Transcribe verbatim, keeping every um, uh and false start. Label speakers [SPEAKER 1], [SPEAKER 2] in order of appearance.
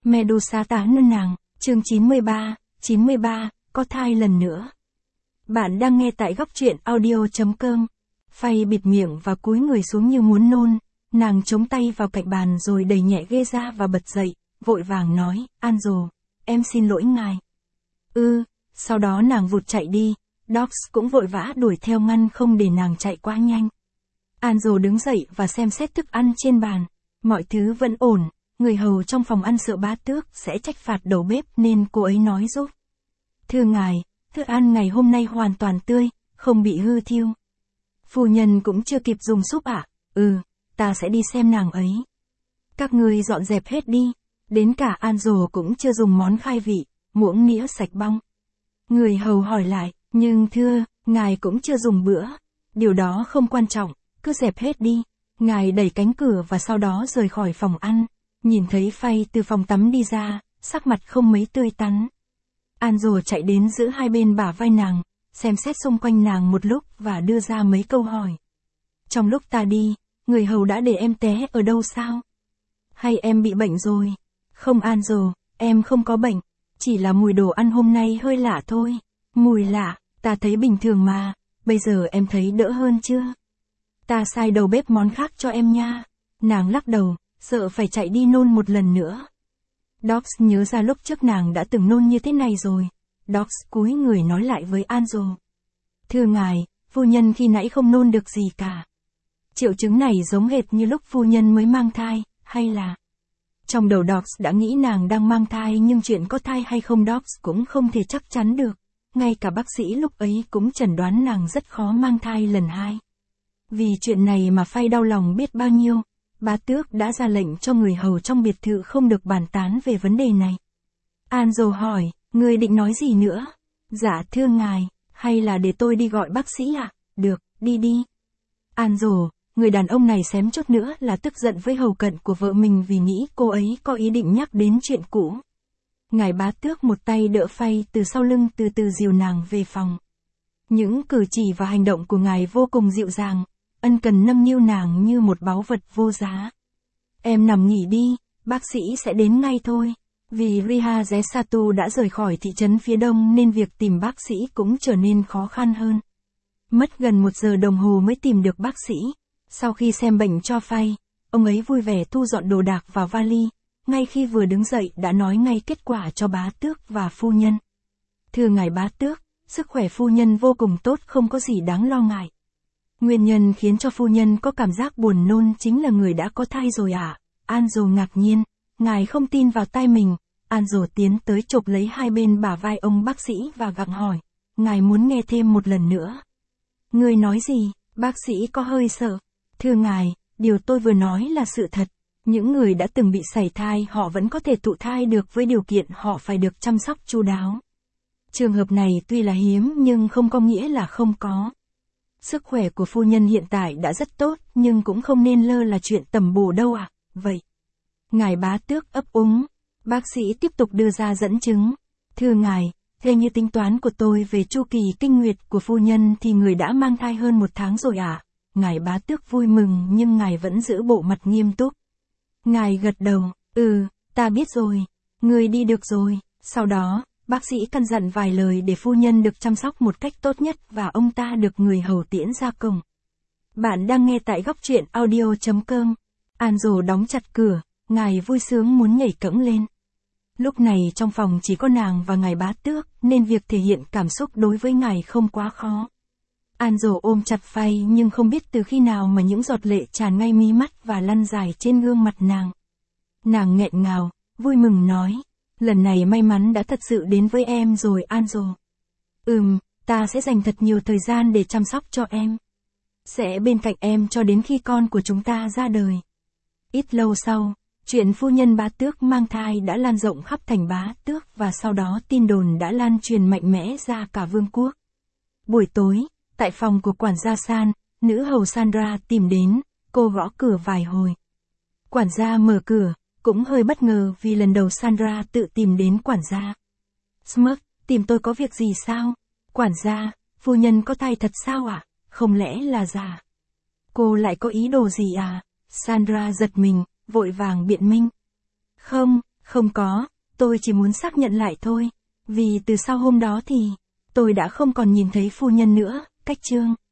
[SPEAKER 1] Medusa tán nân nàng, chương chín mươi ba, chín mươi ba, có thai lần nữa. Bạn đang nghe tại góc truyện audio.com. Phay bịt miệng và cúi người xuống như muốn nôn, nàng chống tay vào cạnh bàn rồi đẩy nhẹ ghê ra và bật dậy, vội vàng nói, Angel, em xin lỗi ngài. Ừ, sau đó nàng vụt chạy đi, Dogs cũng vội vã đuổi theo ngăn không để nàng chạy quá nhanh. Angel đứng dậy và xem xét thức ăn trên bàn, mọi thứ vẫn ổn. Người hầu trong phòng ăn sợ bá tước sẽ trách phạt đầu bếp nên cô ấy nói giúp. Thưa ngài, thức ăn ngày hôm nay hoàn toàn tươi, không bị hư thiêu. Phu nhân cũng chưa kịp dùng súp ạ. À? Ừ, ta sẽ đi xem nàng ấy. Các ngươi dọn dẹp hết đi. Đến cả Angel cũng chưa dùng món khai vị, muỗng nĩa sạch bong. Người hầu hỏi lại, nhưng thưa, ngài cũng chưa dùng bữa. Điều đó không quan trọng, cứ dẹp hết đi. Ngài đẩy cánh cửa và sau đó rời khỏi phòng ăn. Nhìn thấy Phay từ phòng tắm đi ra, sắc mặt không mấy tươi tắn. Angel chạy đến giữ hai bên bả vai nàng, xem xét xung quanh nàng một lúc và đưa ra mấy câu hỏi. Trong lúc ta đi, người hầu đã để em té ở đâu sao? Hay em bị bệnh rồi? Không Angel, em không có bệnh, chỉ là mùi đồ ăn hôm nay hơi lạ thôi. Mùi lạ, ta thấy bình thường mà, bây giờ em thấy đỡ hơn chưa? Ta sai đầu bếp món khác cho em nha. Nàng lắc đầu, sợ phải chạy đi nôn một lần nữa. Dogs nhớ ra lúc trước nàng đã từng nôn như thế này rồi. Dogs cúi người nói lại với Angel. Thưa ngài, phu nhân khi nãy không nôn được gì cả. Triệu chứng này giống hệt như lúc phu nhân mới mang thai, hay là... Trong đầu Dogs đã nghĩ nàng đang mang thai nhưng chuyện có thai hay không Dogs cũng không thể chắc chắn được. Ngay cả bác sĩ lúc ấy cũng chẩn đoán nàng rất khó mang thai lần hai. Vì chuyện này mà Phay đau lòng biết bao nhiêu. Bá tước đã ra lệnh cho người hầu trong biệt thự không được bàn tán về vấn đề này. Angel hỏi, người định nói gì nữa? Dạ thưa ngài, hay là để tôi đi gọi bác sĩ ạ? À? Được, đi đi. Angel, người đàn ông này xém chút nữa là tức giận với hầu cận của vợ mình vì nghĩ cô ấy có ý định nhắc đến chuyện cũ. Ngài bá tước một tay đỡ Phay từ sau lưng từ từ dìu nàng về phòng. Những cử chỉ và hành động của ngài vô cùng dịu dàng. Ân cần nâng niu nàng như một báu vật vô giá. Em nằm nghỉ đi, bác sĩ sẽ đến ngay thôi. Vì Rihazesatu đã rời khỏi thị trấn phía đông nên việc tìm bác sĩ cũng trở nên khó khăn hơn. Mất gần một giờ đồng hồ mới tìm được bác sĩ. Sau khi xem bệnh cho Phay, ông ấy vui vẻ thu dọn đồ đạc vào vali. Ngay khi vừa đứng dậy đã nói ngay kết quả cho bá tước và phu nhân. Thưa ngài bá tước, sức khỏe phu nhân vô cùng tốt, không có gì đáng lo ngại. Nguyên nhân khiến cho phu nhân có cảm giác buồn nôn chính là người đã có thai rồi ạ. À? Angel ngạc nhiên, ngài không tin vào tai mình. Angel tiến tới chụp lấy hai bên bả vai ông bác sĩ và gặng hỏi, ngài muốn nghe thêm một lần nữa. Người nói gì? Bác sĩ có hơi sợ. Thưa ngài, điều tôi vừa nói là sự thật. Những người đã từng bị sảy thai họ vẫn có thể thụ thai được với điều kiện họ phải được chăm sóc chu đáo. Trường hợp này tuy là hiếm nhưng không có nghĩa là không có. Sức khỏe của phu nhân hiện tại đã rất tốt, nhưng cũng không nên lơ là chuyện tầm bổ đâu à, vậy. Ngài bá tước ấp úng, bác sĩ tiếp tục đưa ra dẫn chứng. Thưa ngài, theo như tính toán của tôi về chu kỳ kinh nguyệt của phu nhân thì người đã mang thai hơn một tháng rồi à. Ngài bá tước vui mừng nhưng ngài vẫn giữ bộ mặt nghiêm túc. Ngài gật đầu, ừ, ta biết rồi, người đi được rồi, sau đó... Bác sĩ căn dặn vài lời để phu nhân được chăm sóc một cách tốt nhất và ông ta được người hầu tiễn ra cổng. Bạn đang nghe tại góc truyện audio.com. Angel đóng chặt cửa, ngài vui sướng muốn nhảy cẫng lên. Lúc này trong phòng chỉ có nàng và ngài bá tước, nên việc thể hiện cảm xúc đối với ngài không quá khó. Angel ôm chặt Phay nhưng không biết từ khi nào mà những giọt lệ tràn ngay mí mắt và lăn dài trên gương mặt nàng. Nàng nghẹn ngào, vui mừng nói. Lần này may mắn đã thật sự đến với em rồi Angel. Ừm, ta sẽ dành thật nhiều thời gian để chăm sóc cho em. Sẽ bên cạnh em cho đến khi con của chúng ta ra đời. Ít lâu sau, chuyện phu nhân bá tước mang thai đã lan rộng khắp thành bá tước và sau đó tin đồn đã lan truyền mạnh mẽ ra cả vương quốc. Buổi tối, tại phòng của quản gia San, nữ hầu Sandra tìm đến, cô gõ cửa vài hồi. Quản gia mở cửa. Cũng hơi bất ngờ vì lần đầu Sandra tự tìm đến quản gia. Smirk, tìm tôi có việc gì sao? Quản gia, phu nhân có thai thật sao ạ? À? Không lẽ là giả? Cô lại có ý đồ gì à? Sandra giật mình, vội vàng biện minh. Không, Không có, tôi chỉ muốn xác nhận lại thôi. Vì từ sau hôm đó thì, tôi đã không còn nhìn thấy phu nhân nữa, cách chương.